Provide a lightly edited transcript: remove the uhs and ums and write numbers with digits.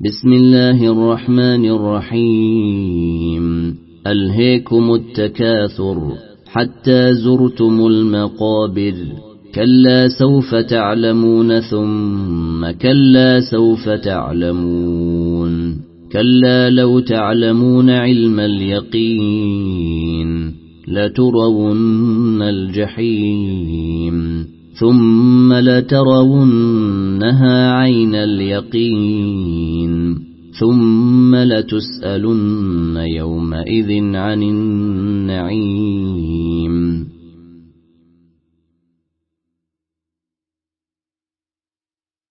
بسم الله الرحمن الرحيم. ألهيكم التكاثر حتى زرتم المقابر، كلا سوف تعلمون ثم كلا سوف تعلمون، كلا لو تعلمون علم اليقين لترون الجحيم ثم لترونها عين اليقين ثم لتسألن يومئذ عن النعيم.